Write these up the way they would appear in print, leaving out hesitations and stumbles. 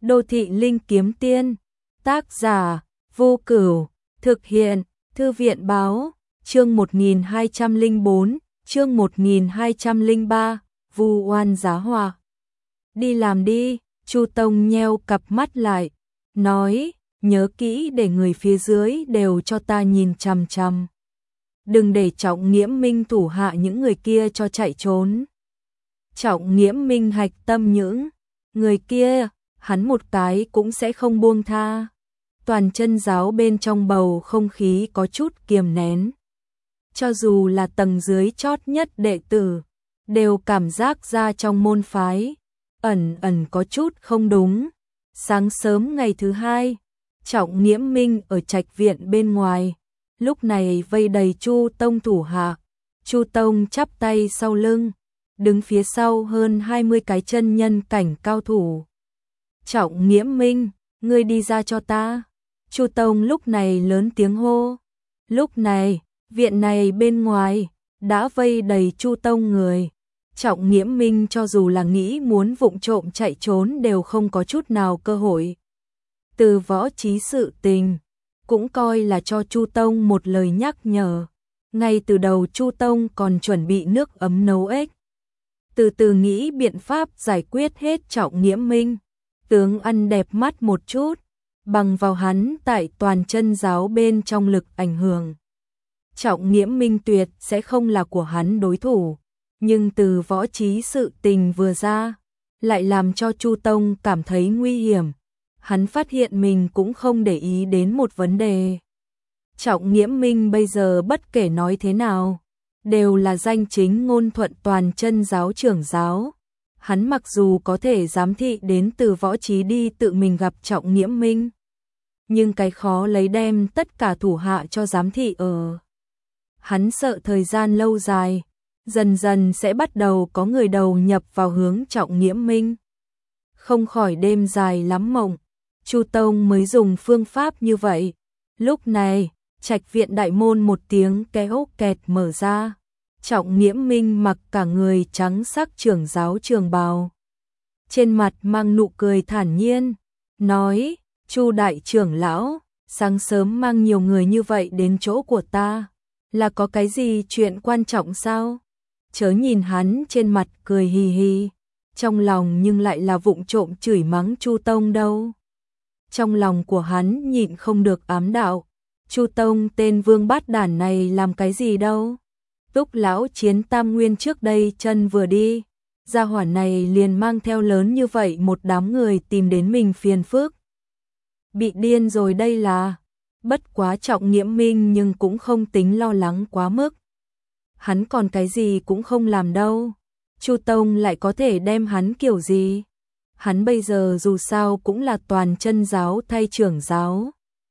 Đô thị linh kiếm tiên, tác giả, Vô Cửu, thực hiện, Thư viện báo, chương 1204, chương 1203, vu oan giá họa. Đi làm đi, Chu Tông nheo cặp mắt lại, nói, nhớ kỹ để người phía dưới đều cho ta nhìn chằm chằm. Đừng để Trọng Nghiễm Minh thủ hạ những người kia cho chạy trốn. Trọng Nghiễm Minh hạch tâm những người kia, hắn một cái cũng sẽ không buông tha. Toàn chân giáo bên trong bầu không khí có chút kiềm nén. Cho dù là tầng dưới chót nhất đệ tử, đều cảm giác ra trong môn phái, ẩn ẩn có chút không đúng. Sáng sớm ngày thứ hai, Trọng Nghiễm Minh ở trạch viện bên ngoài, lúc này vây đầy Chu Tông thủ hạ. Chu Tông chắp tay sau lưng, đứng phía sau hơn 20 cái chân nhân cảnh cao thủ. Trọng Nghiễm Minh, ngươi đi ra cho ta. Chu Tông lúc này lớn tiếng hô. Lúc này, viện này bên ngoài đã vây đầy Chu Tông người. Trọng Nghiễm Minh cho dù là nghĩ muốn vụng trộm chạy trốn đều không có chút nào cơ hội. Từ Võ Chí sự tình, cũng coi là cho Chu Tông một lời nhắc nhở. Ngay từ đầu Chu Tông còn chuẩn bị nước ấm nấu ếch. Từ từ nghĩ biện pháp giải quyết hết Trọng Nghiễm Minh. Tướng ăn đẹp mắt một chút, bằng vào hắn tại toàn chân giáo bên trong lực ảnh hưởng. Trọng Nghiễm Minh tuyệt sẽ không là của hắn đối thủ, nhưng từ Võ Chí sự tình vừa ra, lại làm cho Chu Tông cảm thấy nguy hiểm. Hắn phát hiện mình cũng không để ý đến một vấn đề. Trọng Nghiễm Minh bây giờ bất kể nói thế nào, đều là danh chính ngôn thuận toàn chân giáo trưởng giáo. Hắn mặc dù có thể giám thị đến từ Võ Chí đi tự mình gặp Trọng Nghiễm Minh, nhưng cái khó lấy đem tất cả thủ hạ cho giám thị ở. Hắn sợ thời gian lâu dài, dần dần sẽ bắt đầu có người đầu nhập vào hướng Trọng Nghiễm Minh. Không khỏi đêm dài lắm mộng, Chu Tông mới dùng phương pháp như vậy. Lúc này, trạch viện đại môn một tiếng kéo kẹt mở ra. Trọng Nghiễm Minh mặc cả người trắng sắc trưởng giáo trường bào, trên mặt mang nụ cười thản nhiên, nói, Chu đại trưởng lão, sáng sớm mang nhiều người như vậy đến chỗ của ta, là có cái gì chuyện quan trọng sao? Chớ nhìn hắn trên mặt cười hì hì, trong lòng nhưng lại là vụng trộm chửi mắng Chu Tông đâu. Trong lòng của hắn nhịn không được ám đạo, Chu Tông tên vương bát đản này làm cái gì đâu. Túc lão chiến tam nguyên trước đây chân vừa đi, gia hỏa này liền mang theo lớn như vậy một đám người tìm đến mình phiền phức. Bị điên rồi đây là. Bất quá Trọng Nghiễm Minh nhưng cũng không tính lo lắng quá mức. Hắn còn cái gì cũng không làm đâu. Chu Tông lại có thể đem hắn kiểu gì? Hắn bây giờ dù sao cũng là toàn chân giáo thay trưởng giáo.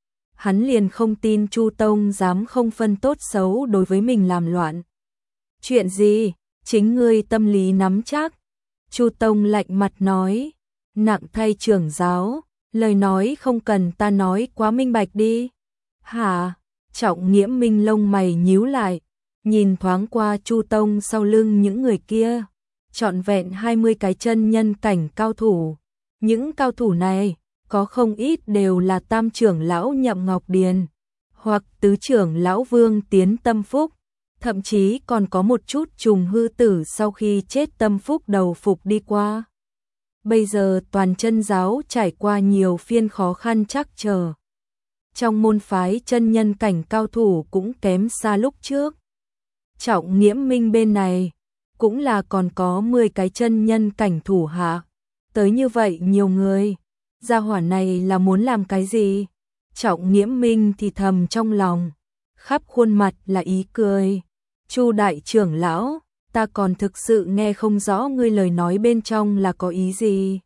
Hắn liền không tin Chu Tông dám không phân tốt xấu đối với mình làm loạn. Chuyện gì? Chính ngươi tâm lý nắm chắc. Chu Tông lạnh mặt nói, nặng thay trưởng giáo, lời nói không cần ta nói quá minh bạch đi. Hả? Trọng Nghiễm Minh lông mày nhíu lại, nhìn thoáng qua Chu Tông sau lưng những người kia, trọn vẹn 20 cái chân nhân cảnh cao thủ. Những cao thủ này, có không ít đều là tam trưởng lão Nhậm Ngọc Điền, hoặc tứ trưởng lão Vương Tiến Tâm Phúc, thậm chí còn có một chút trùng hư tử sau khi chết Tâm Phúc đầu phục đi qua. Bây giờ toàn chân giáo trải qua nhiều phiên khó khăn trắc trở. Trong môn phái chân nhân cảnh cao thủ cũng kém xa lúc trước. Trọng Nghiễm Minh bên này, cũng là còn có 10 cái chân nhân cảnh thủ hạ. Tới như vậy nhiều người, gia hỏa này là muốn làm cái gì? Trọng Nghiễm Minh thì thầm trong lòng, khắp khuôn mặt là ý cười. Chu đại trưởng lão, ta còn thực sự nghe không rõ ngươi lời nói bên trong là có ý gì.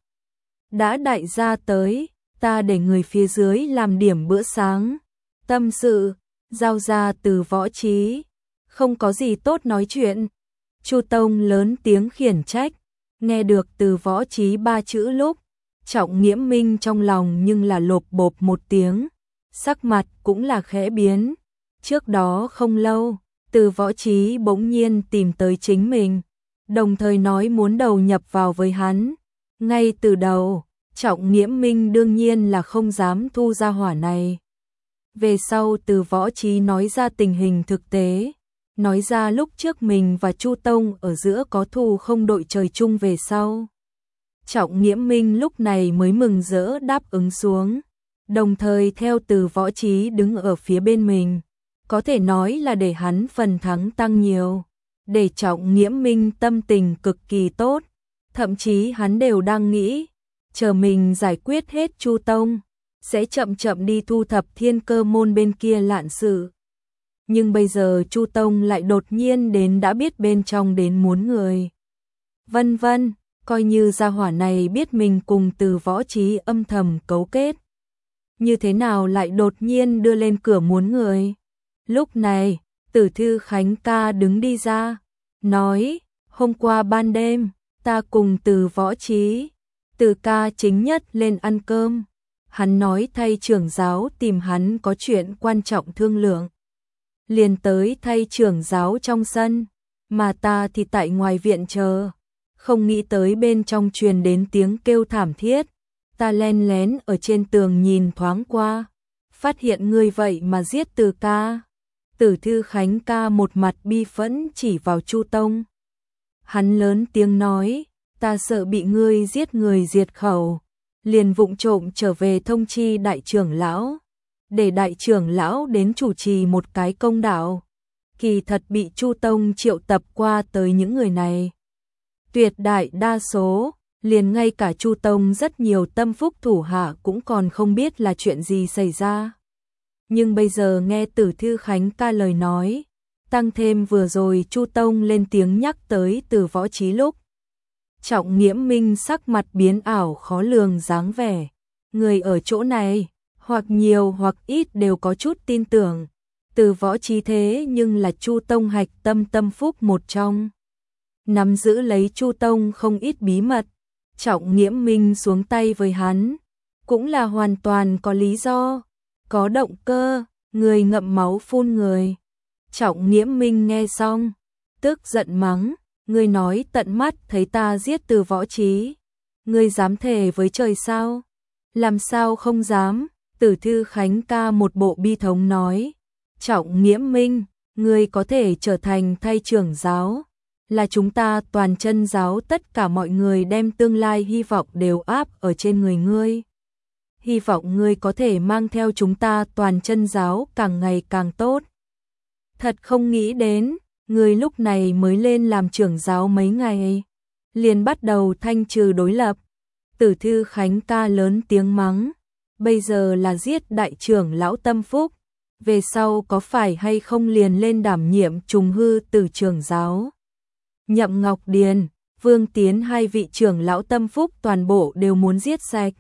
Đã đại gia tới, ta để người phía dưới làm điểm bữa sáng. Tâm sự, giao ra từ Võ Chí, không có gì tốt nói chuyện. Chu Tông lớn tiếng khiển trách, nghe được từ Võ Chí 3 chữ lúc, Trọng Nghiễm Minh trong lòng nhưng là lộp bộp một tiếng, sắc mặt cũng là khẽ biến. Trước đó không lâu, từ Võ Chí bỗng nhiên tìm tới chính mình, đồng thời nói muốn đầu nhập vào với hắn. Ngay từ đầu, Trọng Nghiễm Minh đương nhiên là không dám thu gia hỏa này. Về sau Từ Võ Chí nói ra tình hình thực tế, nói ra lúc trước mình và Chu Tông ở giữa có thù không đội trời chung về sau. Trọng Nghiễm Minh lúc này mới mừng rỡ đáp ứng xuống, đồng thời theo Từ Võ Chí đứng ở phía bên mình, có thể nói là để hắn phần thắng tăng nhiều, để Trọng Nghiễm Minh tâm tình cực kỳ tốt, thậm chí hắn đều đang nghĩ, chờ mình giải quyết hết Chu Tông, sẽ chậm chậm đi thu thập Thiên Cơ môn bên kia lạn sự. Nhưng bây giờ Chu Tông lại đột nhiên đến đã biết bên trong đến muốn người. Vân vân, coi như gia hỏa này biết mình cùng Từ Võ Chí âm thầm cấu kết. Như thế nào lại đột nhiên đưa lên cửa muốn người. Lúc này, Tử Thư Khánh ca đứng đi ra, nói, hôm qua ban đêm, ta cùng Từ Võ Chí, Từ ca chính nhất lên ăn cơm. Hắn nói thay trưởng giáo tìm hắn có chuyện quan trọng thương lượng. Liền tới thay trưởng giáo trong sân, mà ta thì tại ngoài viện chờ. Không nghĩ tới bên trong truyền đến tiếng kêu thảm thiết. Ta len lén ở trên tường nhìn thoáng qua, phát hiện ngươi vậy mà giết Từ ca. Tử Thư Khánh ca một mặt bi phẫn chỉ vào Chu Tông. Hắn lớn tiếng nói, ta sợ bị ngươi giết người diệt khẩu, liền vụng trộm trở về thông chi đại trưởng lão, để đại trưởng lão đến chủ trì một cái công đạo. Kỳ thật bị Chu Tông triệu tập qua tới những người này, tuyệt đại đa số, liền ngay cả Chu Tông rất nhiều tâm phúc thủ hạ cũng còn không biết là chuyện gì xảy ra. Nhưng bây giờ nghe Tử Thư Khánh ca lời nói, tăng thêm vừa rồi Chu Tông lên tiếng nhắc tới Từ Võ Chí lúc, Trọng Nghiễm Minh sắc mặt biến ảo khó lường dáng vẻ. Người ở chỗ này, hoặc nhiều hoặc ít đều có chút tin tưởng. Từ Võ Chí thế nhưng là Chu Tông hạch tâm tâm phúc một trong. Nắm giữ lấy Chu Tông không ít bí mật. Trọng Nghiễm Minh xuống tay với hắn, cũng là hoàn toàn có lý do, có động cơ, người ngậm máu phun người. Trọng Nghiễm Minh nghe xong, tức giận mắng, ngươi nói tận mắt thấy ta giết Từ Võ Chí, ngươi dám thề với trời sao? Làm sao không dám? Tử Thư Khánh ca một bộ bi thống nói, Trọng Nghiễm Minh, ngươi có thể trở thành thay trưởng giáo, là chúng ta toàn chân giáo tất cả mọi người đem tương lai hy vọng đều áp ở trên người ngươi. Hy vọng ngươi có thể mang theo chúng ta toàn chân giáo càng ngày càng tốt. Thật không nghĩ đến, ngươi lúc này mới lên làm trưởng giáo mấy ngày, liền bắt đầu thanh trừ đối lập. Tử Thư Khánh ca lớn tiếng mắng, bây giờ là giết đại trưởng lão tâm phúc, về sau có phải hay không liền lên đảm nhiệm trùng hư từ trưởng giáo. Nhậm Ngọc Điền, Vương Tiến hai vị trưởng lão tâm phúc toàn bộ đều muốn giết sạch.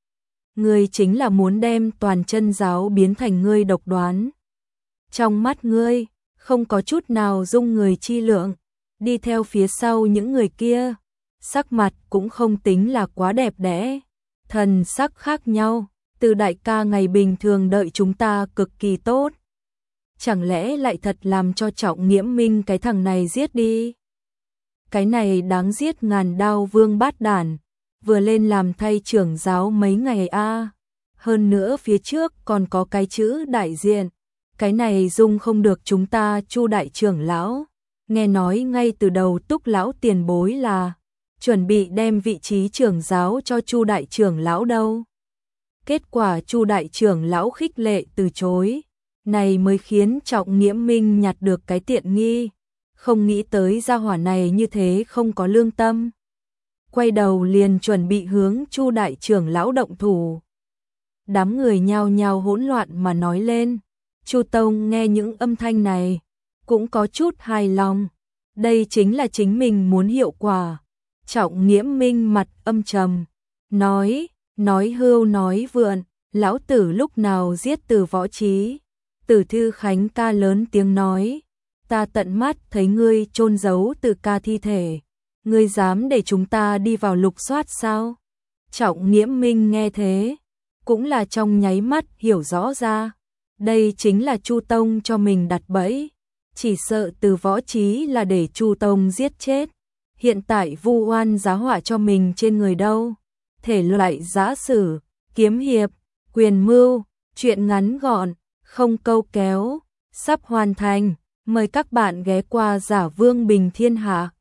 Ngươi chính là muốn đem toàn chân giáo biến thành ngươi độc đoán. Trong mắt ngươi, không có chút nào dung người chi lượng, đi theo phía sau những người kia, sắc mặt cũng không tính là quá đẹp đẽ, thần sắc khác nhau, Từ đại ca ngày bình thường đợi chúng ta cực kỳ tốt. Chẳng lẽ lại thật làm cho Trọng Nghiễm Minh cái thằng này giết đi? Cái này đáng giết ngàn đao vương bát đản, vừa lên làm thay trưởng giáo mấy ngày a. Hơn nữa phía trước còn có cái chữ đại diện, cái này dung không được chúng ta Chu đại trưởng lão. Nghe nói ngay từ đầu Túc lão tiền bối là chuẩn bị đem vị trí trưởng giáo cho Chu đại trưởng lão đâu. Kết quả Chu đại trưởng lão khích lệ từ chối, này mới khiến Trọng Nghiễm Minh nhặt được cái tiện nghi. Không nghĩ tới gia hỏa này như thế không có lương tâm. Quay đầu liền chuẩn bị hướng Chu đại trưởng lão động thủ. Đám người nhao nhao hỗn loạn mà nói lên. Chu Tông nghe những âm thanh này, cũng có chút hài lòng. Đây chính là chính mình muốn hiệu quả. Trọng Nghiễm Minh mặt âm trầm, nói hưu nói vượn, lão tử lúc nào giết Từ Võ Chí. Tử Thư Khánh ca lớn tiếng nói, ta tận mắt thấy ngươi chôn giấu Từ ca thi thể, ngươi dám để chúng ta đi vào lục soát sao? Trọng Nghiễm Minh nghe thế, cũng là trong nháy mắt hiểu rõ ra, đây chính là Chu Tông cho mình đặt bẫy, chỉ sợ Từ Võ Chí là để Chu Tông giết chết, hiện tại vu oan giá họa cho mình trên người đâu. thể loại giã sử, kiếm hiệp, quyền mưu, truyện ngắn gọn, không câu kéo, sắp hoàn thành. Mời các bạn ghé qua Giả Vương Bình Thiên Hạ.